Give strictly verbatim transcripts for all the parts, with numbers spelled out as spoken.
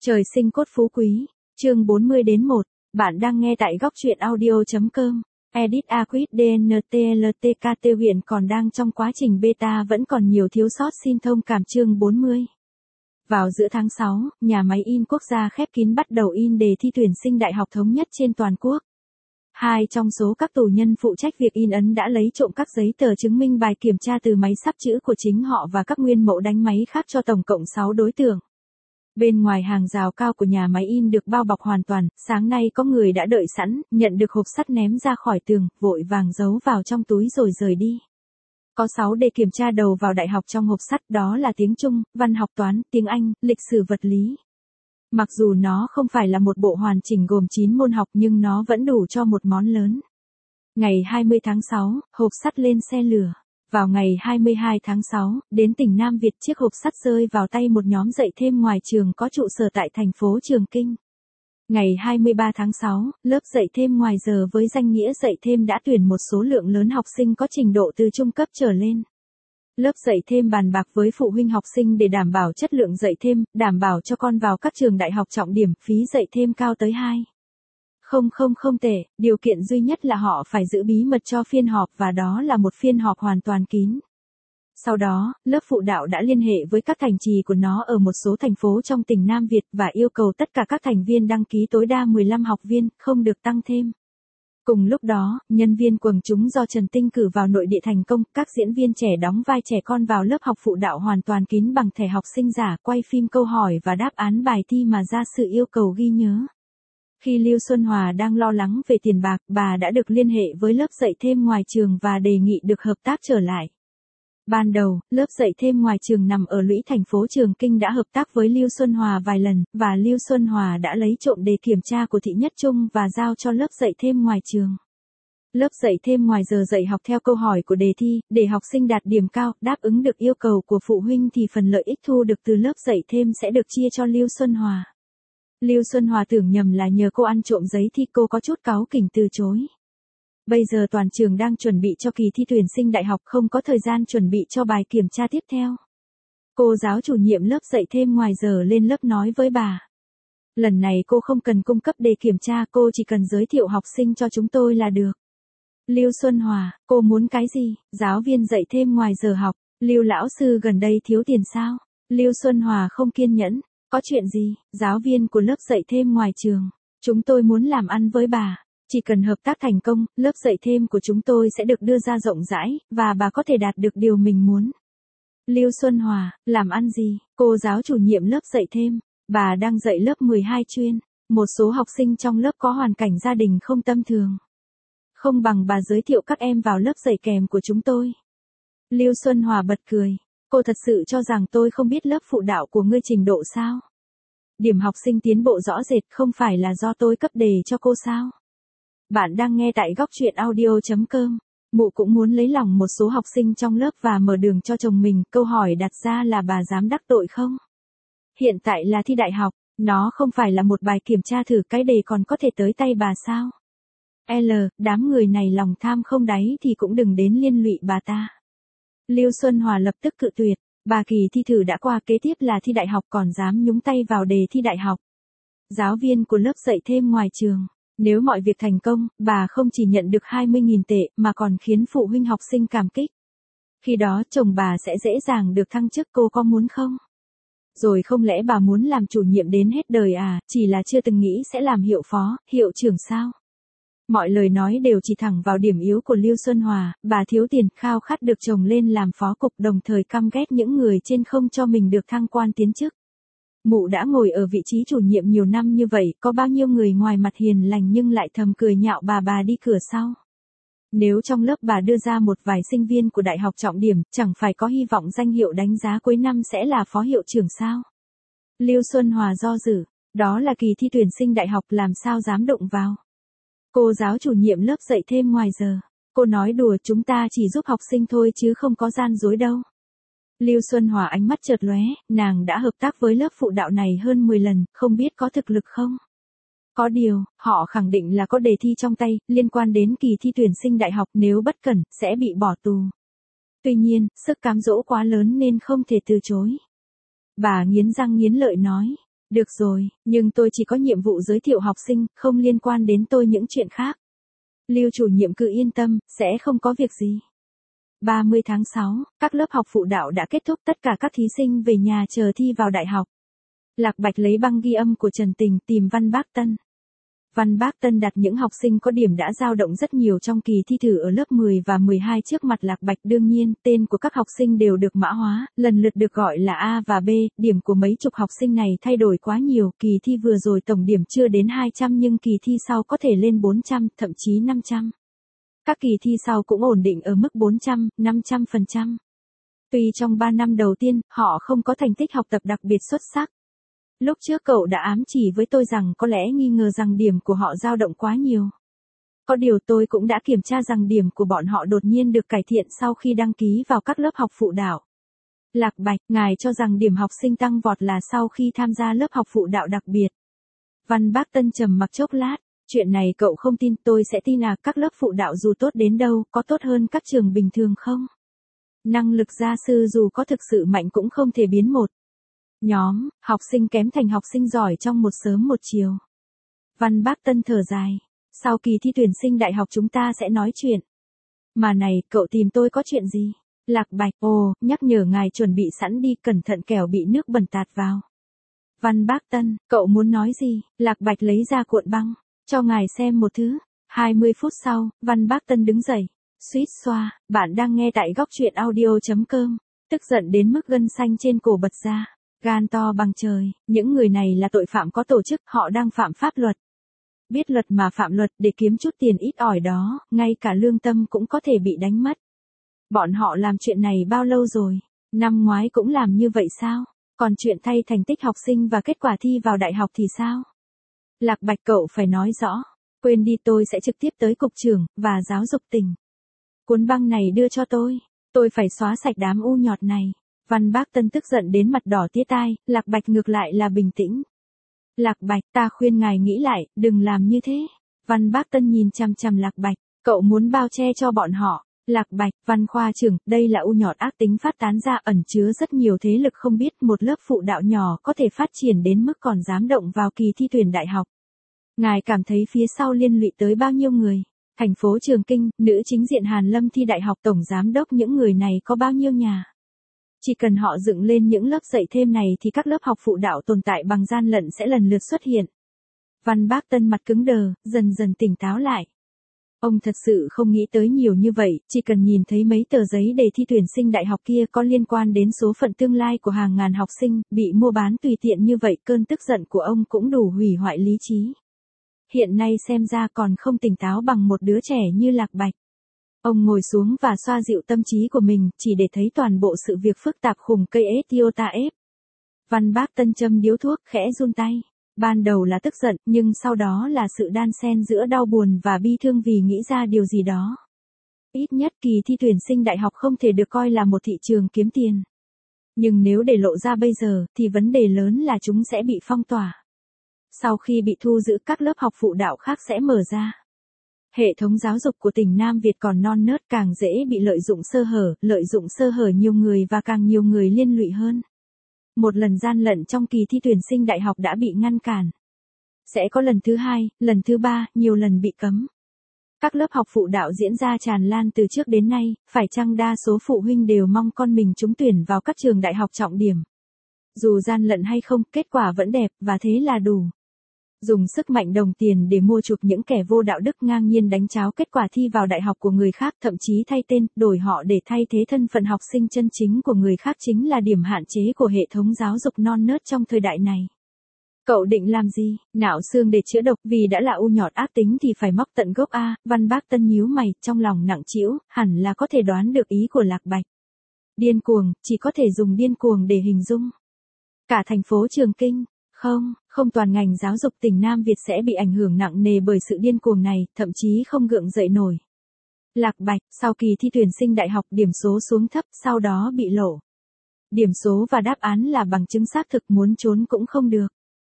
Trời sinh cốt phú quý, chương bốn mươi đến một, bạn đang nghe tại góc truyện audio.com. Edit Aquis đê en tê lờ tê ca tê hiện còn đang trong quá trình beta, vẫn còn nhiều thiếu sót, xin thông cảm. Chương bốn mươi. Vào giữa tháng sáu, nhà máy in quốc gia khép kín bắt đầu in đề thi tuyển sinh đại học thống nhất trên toàn quốc. Hai trong số các tù nhân phụ trách việc in ấn đã lấy trộm các giấy tờ chứng minh bài kiểm tra từ máy sắp chữ của chính họ và các nguyên mẫu đánh máy khác cho tổng cộng sáu đối tượng. Bên ngoài hàng rào cao của nhà máy in được bao bọc hoàn toàn, sáng nay có người đã đợi sẵn, nhận được hộp sắt ném ra khỏi tường, vội vàng giấu vào trong túi rồi rời đi. Có sáu đề kiểm tra đầu vào đại học trong hộp sắt, đó là tiếng Trung, văn học, toán, tiếng Anh, lịch sử, vật lý. Mặc dù nó không phải là một bộ hoàn chỉnh gồm chín môn học nhưng nó vẫn đủ cho một món lớn. Ngày hai mươi tháng sáu, hộp sắt lên xe lửa. Vào ngày hai mươi hai tháng sáu, đến tỉnh Nam Việt, chiếc hộp sắt rơi vào tay một nhóm dạy thêm ngoài trường có trụ sở tại thành phố Trường Kinh. Ngày hai mươi ba tháng sáu, lớp dạy thêm ngoài giờ với danh nghĩa dạy thêm đã tuyển một số lượng lớn học sinh có trình độ từ trung cấp trở lên. Lớp dạy thêm bàn bạc với phụ huynh học sinh để đảm bảo chất lượng dạy thêm, đảm bảo cho con vào các trường đại học trọng điểm, phí dạy thêm cao tới hai. Không không không tệ, điều kiện duy nhất là họ phải giữ bí mật cho phiên họp, và đó là một phiên họp hoàn toàn kín. Sau đó, lớp phụ đạo đã liên hệ với các thành trì của nó ở một số thành phố trong tỉnh Nam Việt và yêu cầu tất cả các thành viên đăng ký tối đa mười lăm học viên, không được tăng thêm. Cùng lúc đó, nhân viên quần chúng do Trần Tinh cử vào nội địa thành công, các diễn viên trẻ đóng vai trẻ con vào lớp học phụ đạo hoàn toàn kín bằng thẻ học sinh giả, quay phim câu hỏi và đáp án bài thi mà ra sự yêu cầu ghi nhớ. Khi Lưu Xuân Hòa đang lo lắng về tiền bạc, bà đã được liên hệ với lớp dạy thêm ngoài trường và đề nghị được hợp tác trở lại. Ban đầu, lớp dạy thêm ngoài trường nằm ở lũy thành phố Trường Kinh đã hợp tác với Lưu Xuân Hòa vài lần, và Lưu Xuân Hòa đã lấy trộm đề kiểm tra của Thị Nhất Trung và giao cho lớp dạy thêm ngoài trường. Lớp dạy thêm ngoài giờ dạy học theo câu hỏi của đề thi, để học sinh đạt điểm cao, đáp ứng được yêu cầu của phụ huynh thì phần lợi ích thu được từ lớp dạy thêm sẽ được chia cho Lưu Xuân Hòa. Lưu Xuân Hòa tưởng nhầm là nhờ cô ăn trộm giấy thi, cô có chút cáu kỉnh từ chối. Bây giờ toàn trường đang chuẩn bị cho kỳ thi tuyển sinh đại học, không có thời gian chuẩn bị cho bài kiểm tra tiếp theo. Cô giáo chủ nhiệm lớp dạy thêm ngoài giờ lên lớp nói với bà. Lần này cô không cần cung cấp đề kiểm tra, cô chỉ cần giới thiệu học sinh cho chúng tôi là được. Lưu Xuân Hòa, cô muốn cái gì? Giáo viên dạy thêm ngoài giờ học. Lưu lão sư gần đây thiếu tiền sao? Lưu Xuân Hòa không kiên nhẫn. Có chuyện gì? Giáo viên của lớp dạy thêm ngoài trường. Chúng tôi muốn làm ăn với bà. Chỉ cần hợp tác thành công, lớp dạy thêm của chúng tôi sẽ được đưa ra rộng rãi, và bà có thể đạt được điều mình muốn. Lưu Xuân Hòa, làm ăn gì? Cô giáo chủ nhiệm lớp dạy thêm. Bà đang dạy lớp mười hai chuyên. Một số học sinh trong lớp có hoàn cảnh gia đình không tầm thường. Không bằng bà giới thiệu các em vào lớp dạy kèm của chúng tôi. Lưu Xuân Hòa bật cười. Cô thật sự cho rằng tôi không biết lớp phụ đạo của ngươi trình độ sao? Điểm học sinh tiến bộ rõ rệt, không phải là do tôi cấp đề cho cô sao? Bạn đang nghe tại góc truyện audio.com. Mụ cũng muốn lấy lòng một số học sinh trong lớp và mở đường cho chồng mình, câu hỏi đặt ra là bà dám đắc tội không? Hiện tại là thi đại học, nó không phải là một bài kiểm tra thử, cái đề còn có thể tới tay bà sao? L, đám người này lòng tham không đáy thì cũng đừng đến liên lụy bà ta. Lưu Xuân Hòa lập tức cự tuyệt, bà kỳ thi thử đã qua, kế tiếp là thi đại học, còn dám nhúng tay vào đề thi đại học. Giáo viên của lớp dạy thêm ngoài trường, nếu mọi việc thành công, bà không chỉ nhận được hai mươi nghìn tệ mà còn khiến phụ huynh học sinh cảm kích. Khi đó chồng bà sẽ dễ dàng được thăng chức, cô có muốn không? Rồi không lẽ bà muốn làm chủ nhiệm đến hết đời à, chỉ là chưa từng nghĩ sẽ làm hiệu phó, hiệu trưởng sao? Mọi lời nói đều chỉ thẳng vào điểm yếu của Lưu Xuân Hòa, bà thiếu tiền, khao khát được chồng lên làm phó cục, đồng thời căm ghét những người trên không cho mình được thăng quan tiến chức. Mụ đã ngồi ở vị trí chủ nhiệm nhiều năm như vậy, có bao nhiêu người ngoài mặt hiền lành nhưng lại thầm cười nhạo bà bà đi cửa sau. Nếu trong lớp bà đưa ra một vài sinh viên của đại học trọng điểm, chẳng phải có hy vọng danh hiệu đánh giá cuối năm sẽ là phó hiệu trưởng sao? Lưu Xuân Hòa do dự, đó là kỳ thi tuyển sinh đại học, làm sao dám đụng vào. Cô giáo chủ nhiệm lớp dạy thêm ngoài giờ, cô nói đùa, chúng ta chỉ giúp học sinh thôi chứ không có gian dối đâu. Lưu Xuân Hòa ánh mắt chợt lóe, nàng đã hợp tác với lớp phụ đạo này hơn mười lần, không biết có thực lực không? Có điều, họ khẳng định là có đề thi trong tay, liên quan đến kỳ thi tuyển sinh đại học, nếu bất cẩn, sẽ bị bỏ tù. Tuy nhiên, sức cám dỗ quá lớn nên không thể từ chối. Bà nghiến răng nghiến lợi nói, Được rồi, nhưng tôi chỉ có nhiệm vụ giới thiệu học sinh, không liên quan đến tôi những chuyện khác. Lưu chủ nhiệm cứ yên tâm, sẽ không có việc gì. ba mươi tháng sáu, các lớp học phụ đạo đã kết thúc, tất cả các thí sinh về nhà chờ thi vào đại học. Lạc Bạch lấy băng ghi âm của Trần Tình tìm Văn Bác Tân. Văn Bác Tân đặt những học sinh có điểm đã dao động rất nhiều trong kỳ thi thử ở lớp mười và mười hai trước mặt Lạc Bạch. Đương nhiên, tên của các học sinh đều được mã hóa, lần lượt được gọi là A và B, điểm của mấy chục học sinh này thay đổi quá nhiều, kỳ thi vừa rồi tổng điểm chưa đến hai trăm nhưng kỳ thi sau có thể lên bốn trăm, thậm chí năm trăm. Các kỳ thi sau cũng ổn định ở mức bốn trăm, năm trăm phần trăm. Tuy trong ba năm đầu tiên, họ không có thành tích học tập đặc biệt xuất sắc. Lúc trước cậu đã ám chỉ với tôi rằng có lẽ nghi ngờ rằng điểm của họ dao động quá nhiều. Có điều tôi cũng đã kiểm tra rằng điểm của bọn họ đột nhiên được cải thiện sau khi đăng ký vào các lớp học phụ đạo. Lạc Bạch, ngài cho rằng điểm học sinh tăng vọt là sau khi tham gia lớp học phụ đạo đặc biệt. Văn Bác Tân trầm mặc chốc lát, chuyện này cậu không tin, tôi sẽ tin à, các lớp phụ đạo dù tốt đến đâu, có tốt hơn các trường bình thường không? Năng lực gia sư dù có thực sự mạnh cũng không thể biến một nhóm học sinh kém thành học sinh giỏi trong một sớm một chiều. Văn Bác Tân thở dài, sau kỳ thi tuyển sinh đại học chúng ta sẽ nói chuyện. Mà này, cậu tìm tôi có chuyện gì? Lạc Bạch, ồ, nhắc nhở ngài chuẩn bị sẵn đi, cẩn thận kẻo bị nước bẩn tạt vào. Văn Bác Tân, cậu muốn nói gì? Lạc Bạch lấy ra cuộn băng, cho ngài xem một thứ. hai mươi phút sau, Văn Bác Tân đứng dậy, suýt xoa, bạn đang nghe tại góc truyện audio chấm com, tức giận đến mức gân xanh trên cổ bật ra. Gan to bằng trời, những người này là tội phạm có tổ chức, họ đang phạm pháp luật. Biết luật mà phạm luật để kiếm chút tiền ít ỏi đó, ngay cả lương tâm cũng có thể bị đánh mất. Bọn họ làm chuyện này bao lâu rồi? Năm ngoái cũng làm như vậy sao? Còn chuyện thay thành tích học sinh và kết quả thi vào đại học thì sao? Lạc Bạch, cậu phải nói rõ. Quên đi, tôi sẽ trực tiếp tới cục trưởng và giáo dục tỉnh. Cuốn băng này đưa cho tôi. Tôi phải xóa sạch đám u nhọt này. Văn Bác Tân tức giận đến mặt đỏ tía tai, Lạc Bạch ngược lại là bình tĩnh. Lạc Bạch, ta khuyên ngài nghĩ lại, đừng làm như thế. Văn Bác Tân nhìn chằm chằm Lạc Bạch, cậu muốn bao che cho bọn họ. Lạc Bạch, Văn khoa trưởng, đây là u nhọt ác tính phát tán ra, ẩn chứa rất nhiều thế lực không biết, một lớp phụ đạo nhỏ có thể phát triển đến mức còn dám động vào kỳ thi tuyển đại học. Ngài cảm thấy phía sau liên lụy tới bao nhiêu người? Thành phố Trường Kinh, nữ chính diện Hàn Lâm thi đại học, tổng giám đốc, những người này có bao nhiêu nhà? Chỉ cần họ dựng lên những lớp dạy thêm này thì các lớp học phụ đạo tồn tại bằng gian lận sẽ lần lượt xuất hiện. Văn Bác Tân mặt cứng đờ, dần dần tỉnh táo lại. Ông thật sự không nghĩ tới nhiều như vậy, chỉ cần nhìn thấy mấy tờ giấy đề thi tuyển sinh đại học kia có liên quan đến số phận tương lai của hàng ngàn học sinh, bị mua bán tùy tiện như vậy, cơn tức giận của ông cũng đủ hủy hoại lý trí. Hiện nay xem ra còn không tỉnh táo bằng một đứa trẻ như Lạc Bạch. Ông ngồi xuống và xoa dịu tâm trí của mình, chỉ để thấy toàn bộ sự việc phức tạp khủng cây Etiota ép. Văn Bác Tân châm điếu thuốc, khẽ run tay. Ban đầu là tức giận, nhưng sau đó là sự đan xen giữa đau buồn và bi thương vì nghĩ ra điều gì đó. Ít nhất kỳ thi tuyển sinh đại học không thể được coi là một thị trường kiếm tiền. Nhưng nếu để lộ ra bây giờ, thì vấn đề lớn là chúng sẽ bị phong tỏa. Sau khi bị thu giữ, các lớp học phụ đạo khác sẽ mở ra. Hệ thống giáo dục của tỉnh Nam Việt còn non nớt, càng dễ bị lợi dụng sơ hở, lợi dụng sơ hở nhiều người và càng nhiều người liên lụy hơn. Một lần gian lận trong kỳ thi tuyển sinh đại học đã bị ngăn cản. Sẽ có lần thứ hai, lần thứ ba, nhiều lần bị cấm. Các lớp học phụ đạo diễn ra tràn lan từ trước đến nay, phải chăng đa số phụ huynh đều mong con mình trúng tuyển vào các trường đại học trọng điểm. Dù gian lận hay không, kết quả vẫn đẹp, và thế là đủ. Dùng sức mạnh đồng tiền để mua chuộc những kẻ vô đạo đức, ngang nhiên đánh tráo kết quả thi vào đại học của người khác, thậm chí thay tên, đổi họ để thay thế thân phận học sinh chân chính của người khác, chính là điểm hạn chế của hệ thống giáo dục non nớt trong thời đại này. Cậu định làm gì? Nạo xương để chữa độc, vì đã là u nhọt ác tính thì phải móc tận gốc a. Văn Bác Tân nhíu mày, trong lòng nặng trĩu, hẳn là có thể đoán được ý của Lạc Bạch. Điên cuồng, chỉ có thể dùng điên cuồng để hình dung. Cả thành phố Trường Kinh, không, không toàn ngành giáo dục tỉnh Nam Việt sẽ bị ảnh hưởng nặng nề bởi sự điên cuồng này, thậm chí không gượng dậy nổi. Lạc Bạch, sau kỳ thi tuyển sinh đại học điểm số xuống thấp, sau đó bị lộ. Điểm số và đáp án là bằng chứng xác thực, muốn trốn cũng không được.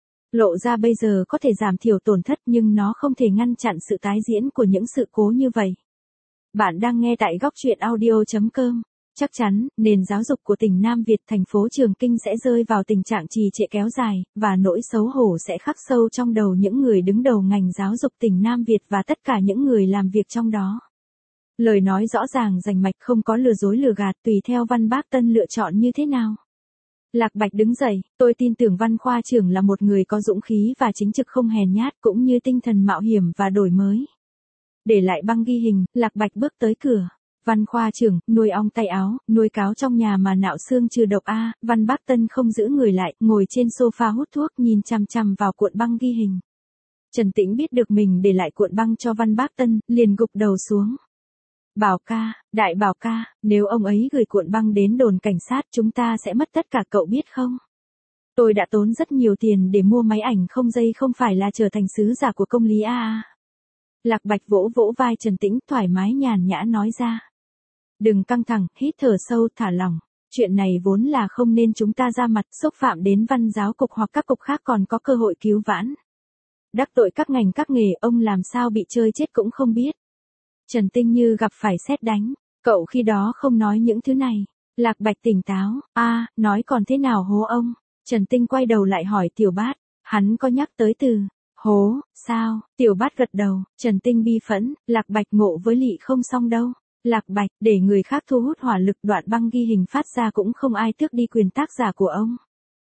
Lộ ra bây giờ có thể giảm thiểu tổn thất nhưng nó không thể ngăn chặn sự tái diễn của những sự cố như vậy. Bạn đang nghe tại góc truyện audio chấm com. Chắc chắn, nền giáo dục của tỉnh Nam Việt thành phố Trường Kinh sẽ rơi vào tình trạng trì trệ kéo dài, và nỗi xấu hổ sẽ khắc sâu trong đầu những người đứng đầu ngành giáo dục tỉnh Nam Việt và tất cả những người làm việc trong đó. Lời nói rõ ràng rành mạch, không có lừa dối lừa gạt, tùy theo Văn Bác Tân lựa chọn như thế nào. Lạc Bạch đứng dậy, tôi tin tưởng Văn khoa trưởng là một người có dũng khí và chính trực không hèn nhát, cũng như tinh thần mạo hiểm và đổi mới. Để lại băng ghi hình, Lạc Bạch bước tới cửa. Văn khoa trưởng, nuôi ong tay áo, nuôi cáo trong nhà mà nạo xương trừ độc a. Văn Bác Tân không giữ người lại, ngồi trên sofa hút thuốc, nhìn chằm chằm vào cuộn băng ghi hình. Trần Tĩnh biết được mình để lại cuộn băng cho Văn Bác Tân, liền gục đầu xuống. Bảo ca, đại bảo ca, nếu ông ấy gửi cuộn băng đến đồn cảnh sát chúng ta sẽ mất tất cả, cậu biết không? Tôi đã tốn rất nhiều tiền để mua máy ảnh không dây, không phải là trở thành sứ giả của công lý a a. Lạc Bạch vỗ vỗ vai Trần Tĩnh, thoải mái nhàn nhã nói ra. Đừng căng thẳng, hít thở sâu, thả lỏng. Chuyện này vốn là không nên chúng ta ra mặt, xúc phạm đến văn giáo cục hoặc các cục khác còn có cơ hội cứu vãn. Đắc tội các ngành các nghề, ông làm sao bị chơi chết cũng không biết. Trần Tinh như gặp phải sét đánh. Cậu khi đó không nói những thứ này. Lạc Bạch tỉnh táo. A, nói còn thế nào hố ông? Trần Tinh quay đầu lại hỏi Tiểu Bát. Hắn có nhắc tới từ hố, sao? Tiểu Bát gật đầu. Trần Tinh bi phẫn. Lạc Bạch ngộ với lị không xong đâu. Lạc Bạch, để người khác thu hút hỏa lực, đoạn băng ghi hình phát ra cũng không ai tước đi quyền tác giả của ông.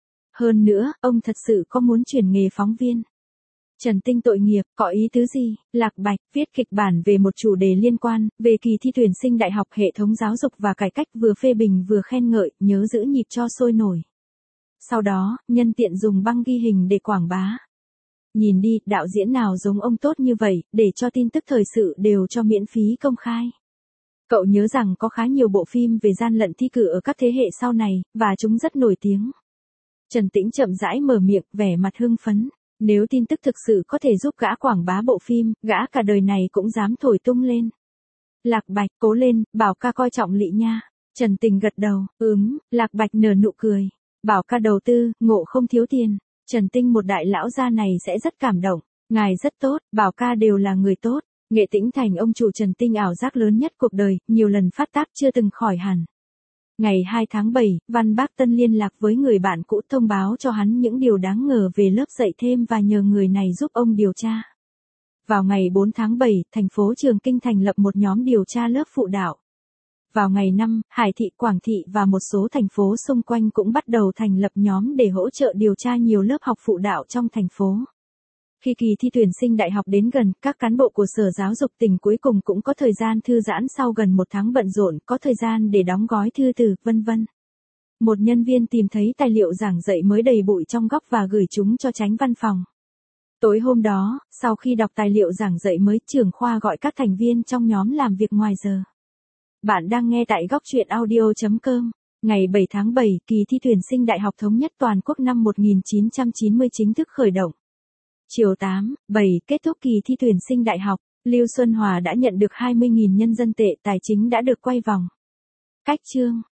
Hơn nữa, ông thật sự có muốn chuyển nghề phóng viên. Trần Tinh tội nghiệp, có ý tứ gì? Lạc Bạch, viết kịch bản về một chủ đề liên quan, về kỳ thi tuyển sinh đại học, hệ thống giáo dục và cải cách, vừa phê bình vừa khen ngợi, nhớ giữ nhịp cho sôi nổi. Sau đó, nhân tiện dùng băng ghi hình để quảng bá. Nhìn đi, đạo diễn nào giống ông tốt như vậy, để cho tin tức thời sự đều cho miễn phí công khai. Cậu nhớ rằng có khá nhiều bộ phim về gian lận thi cử ở các thế hệ sau này, và chúng rất nổi tiếng. Trần Tĩnh chậm rãi mở miệng, vẻ mặt hưng phấn. Nếu tin tức thực sự có thể giúp gã quảng bá bộ phim, gã cả đời này cũng dám thổi tung lên. Lạc Bạch, cố lên, Bảo ca coi trọng Lị nha. Trần Tình gật đầu, ừm, Lạc Bạch nở nụ cười. Bảo ca đầu tư, ngộ không thiếu tiền. Trần Tinh, một đại lão gia này sẽ rất cảm động. Ngài rất tốt, Bảo ca đều là người tốt. Nghệ Tĩnh thành ông chủ Trần Tinh ảo giác lớn nhất cuộc đời, nhiều lần phát tác chưa từng khỏi hẳn. Ngày hai tháng bảy, Văn Bác Tân liên lạc với người bạn cũ, thông báo cho hắn những điều đáng ngờ về lớp dạy thêm và nhờ người này giúp ông điều tra. Vào ngày bốn tháng bảy, thành phố Trường Kinh thành lập một nhóm điều tra lớp phụ đạo. Vào ngày năm, Hải Thị, Quảng Thị và một số thành phố xung quanh cũng bắt đầu thành lập nhóm để hỗ trợ điều tra nhiều lớp học phụ đạo trong thành phố. Khi kỳ thi tuyển sinh đại học đến gần, các cán bộ của Sở Giáo dục tỉnh cuối cùng cũng có thời gian thư giãn sau gần một tháng bận rộn, có thời gian để đóng gói thư từ, vân vân. Một nhân viên tìm thấy tài liệu giảng dạy mới đầy bụi trong góc và gửi chúng cho chánh văn phòng. Tối hôm đó, sau khi đọc tài liệu giảng dạy mới, trưởng khoa gọi các thành viên trong nhóm làm việc ngoài giờ. Bạn đang nghe tại góc truyện audio chấm com. Ngày bảy tháng bảy, kỳ thi tuyển sinh Đại học Thống nhất Toàn quốc năm một nghìn chín trăm chín mươi chính thức khởi động. Chiều tám, bảy, kết thúc kỳ thi tuyển sinh đại học, Lưu Xuân Hòa đã nhận được hai mươi nghìn nhân dân tệ, tài chính đã được quay vòng. Cách chương